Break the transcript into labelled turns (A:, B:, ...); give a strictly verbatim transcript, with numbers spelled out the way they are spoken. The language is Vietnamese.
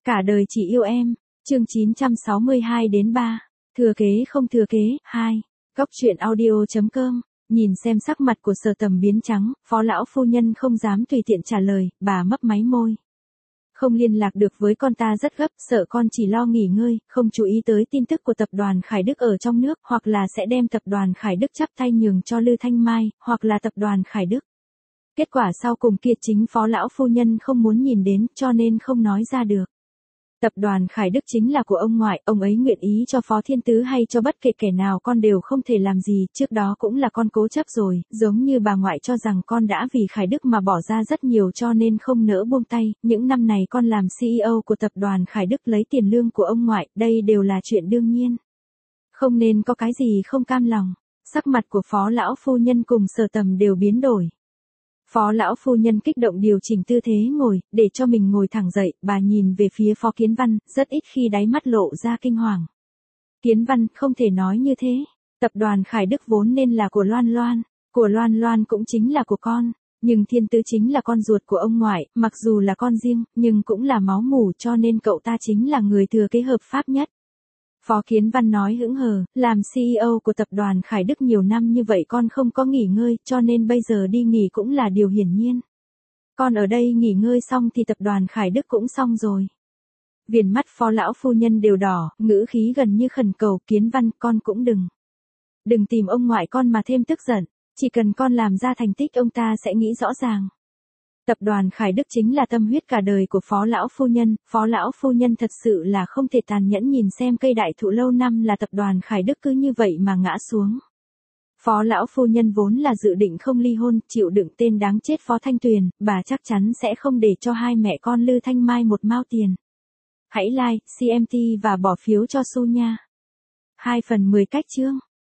A: Cả đời chỉ yêu em, chương chín trăm sáu mươi hai đến ba, thừa kế không thừa kế, hai, góc truyện audio.com, nhìn xem sắc mặt của Sở Tầm biến trắng, phó lão phu nhân không dám tùy tiện trả lời, bà mấp máy môi. Không liên lạc được với con ta rất gấp, sợ con chỉ lo nghỉ ngơi, không chú ý tới tin tức của tập đoàn Khải Đức ở trong nước, hoặc là sẽ đem tập đoàn Khải Đức chắp tay nhường cho Lư Thanh Mai, hoặc là tập đoàn Khải Đức. Kết quả sau cùng kia chính phó lão phu nhân không muốn nhìn đến, cho nên không nói ra được. Tập đoàn Khải Đức chính là của ông ngoại, ông ấy nguyện ý cho Phó Thiên Tứ hay cho bất kể kẻ nào con đều không thể làm gì, trước đó cũng là con cố chấp rồi, giống như bà ngoại cho rằng con đã vì Khải Đức mà bỏ ra rất nhiều cho nên không nỡ buông tay, những năm này con làm xê e ô của tập đoàn Khải Đức lấy tiền lương của ông ngoại, đây đều là chuyện đương nhiên. Không nên có cái gì không cam lòng, sắc mặt của Phó lão phu nhân cùng Sở Tầm đều biến đổi. Phó lão phu nhân kích động điều chỉnh tư thế ngồi, để cho mình ngồi thẳng dậy, bà nhìn về phía Phó Kiến Văn, rất ít khi đáy mắt lộ ra kinh hoàng. Kiến Văn, không thể nói như thế. Tập đoàn Khải Đức vốn nên là của Loan Loan, của Loan Loan cũng chính là của con, nhưng Thiên Tứ chính là con ruột của ông ngoại, mặc dù là con riêng, nhưng cũng là máu mủ cho nên cậu ta chính là người thừa kế hợp pháp nhất. Phó Kiến Văn nói hững hờ, làm xê e ô của tập đoàn Khải Đức nhiều năm như vậy con không có nghỉ ngơi, cho nên bây giờ đi nghỉ cũng là điều hiển nhiên. Con ở đây nghỉ ngơi xong thì tập đoàn Khải Đức cũng xong rồi. Viền mắt Phó lão phu nhân đều đỏ, ngữ khí gần như khẩn cầu, Kiến Văn, con cũng đừng. Đừng tìm ông ngoại con mà thêm tức giận, chỉ cần con làm ra thành tích ông ta sẽ nghĩ rõ ràng. Tập đoàn Khải Đức chính là tâm huyết cả đời của Phó lão phu nhân, Phó lão phu nhân thật sự là không thể tàn nhẫn nhìn xem cây đại thụ lâu năm là tập đoàn Khải Đức cứ như vậy mà ngã xuống. Phó lão phu nhân vốn là dự định không ly hôn, chịu đựng tên đáng chết Phó Thanh Tuyền, bà chắc chắn sẽ không để cho hai mẹ con Lư Thanh Mai một mao tiền. Hãy like, xê em tê và bỏ phiếu cho Su nha. hai phần mười cách chương.